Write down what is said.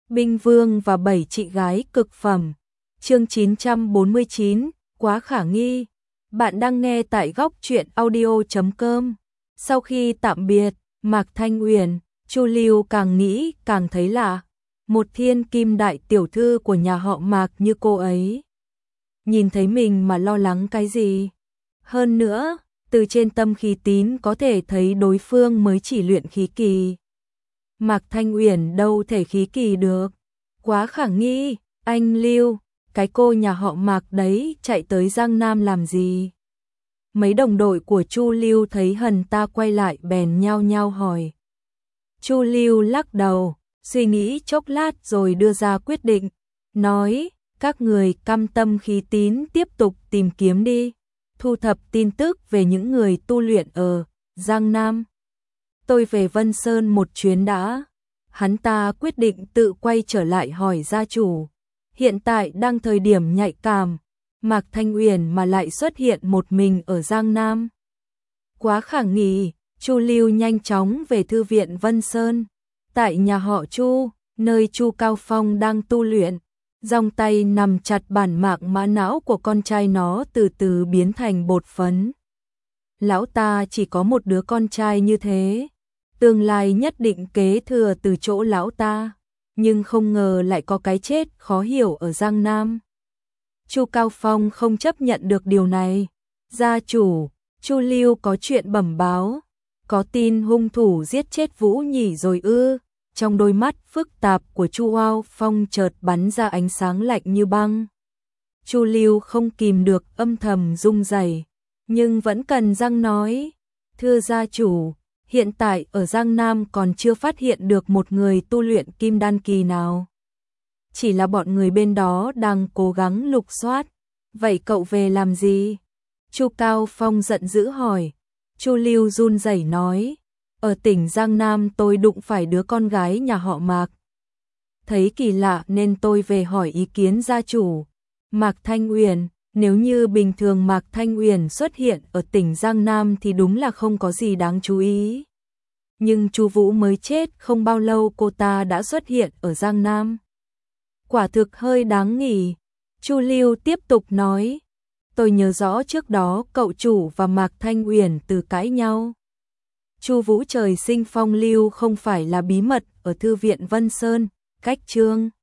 Binh Vương và 7 chị gái cực phẩm. Chương 949, quá khả nghi. Bạn đang nghe tại góc truyện audio.com. Sau khi tạm biệt Mạc Thanh Uyển, Chu Lưu càng nghĩ càng thấy lạ. Một thiên kim đại tiểu thư của nhà họ Mạc như cô ấy, nhìn thấy mình mà lo lắng cái gì? Hơn nữa, từ trên tâm khí tín có thể thấy đối phương mới chỉ luyện khí kỳ. Mạc Thanh Uyển đâu thể khí kỳ được. Quá khả nghi. Anh Lưu, cái cô nhà họ Mạc đấy chạy tới Giang Nam làm gì? Mấy đồng đội của Chu Lưu thấy hần ta quay lại bèn nhao nhao hỏi. Chu Lưu lắc đầu, suy nghĩ chốc lát rồi đưa ra quyết định, nói, các người cam tâm khí tín tiếp tục tìm kiếm đi, thu thập tin tức về những người tu luyện ở Giang Nam. Tôi về Vân Sơn một chuyến đã. Hắn ta quyết định tự quay trở lại hỏi gia chủ. Hiện tại đang thời điểm nhạy cảm, Mạc Thanh Uyển mà lại xuất hiện một mình ở Giang Nam. Quá khả nghi. Chu Lưu nhanh chóng về thư viện Vân Sơn, tại nhà họ Chu, nơi Chu Cao Phong đang tu luyện. Dòng tay nằm chặt bản mạng mã não của con trai nó từ từ biến thành bột phấn. Lão ta chỉ có một đứa con trai như thế, tương lai nhất định kế thừa từ chỗ lão ta, nhưng không ngờ lại có cái chết khó hiểu ở Giang Nam. Chu Cao Phong không chấp nhận được điều này. Gia chủ, Chu Lưu có chuyện bẩm báo. Có tin hung thủ giết chết Vũ Nhỉ rồi ư? Trong đôi mắt phức tạp của Chu Cao Phong chợt bắn ra ánh sáng lạnh như băng. Chu Lưu không kìm được âm thầm run rẩy, nhưng vẫn cần răng nói, thưa gia chủ, hiện tại ở Giang Nam còn chưa phát hiện được một người tu luyện kim đan kỳ nào. Chỉ là bọn người bên đó đang cố gắng lục soát. Vậy cậu về làm gì? Chu Cao Phong giận dữ hỏi. Chu Lưu run rẩy nói, ở tỉnh Giang Nam tôi đụng phải đứa con gái nhà họ Mạc. Thấy kỳ lạ nên tôi về hỏi ý kiến gia chủ. Mạc Thanh Uyển, nếu như bình thường Mạc Thanh Uyển xuất hiện ở tỉnh Giang Nam thì đúng là không có gì đáng chú ý. Nhưng Chu Vũ mới chết không bao lâu cô ta đã xuất hiện ở Giang Nam. Quả thực hơi đáng nghi. Chu Lưu tiếp tục nói, tôi nhớ rõ trước đó cậu chủ và Mạc Thanh Uyển từ cãi nhau. Chu Vũ trời sinh phong lưu không phải là bí mật ở thư viện Vân Sơn, cách chương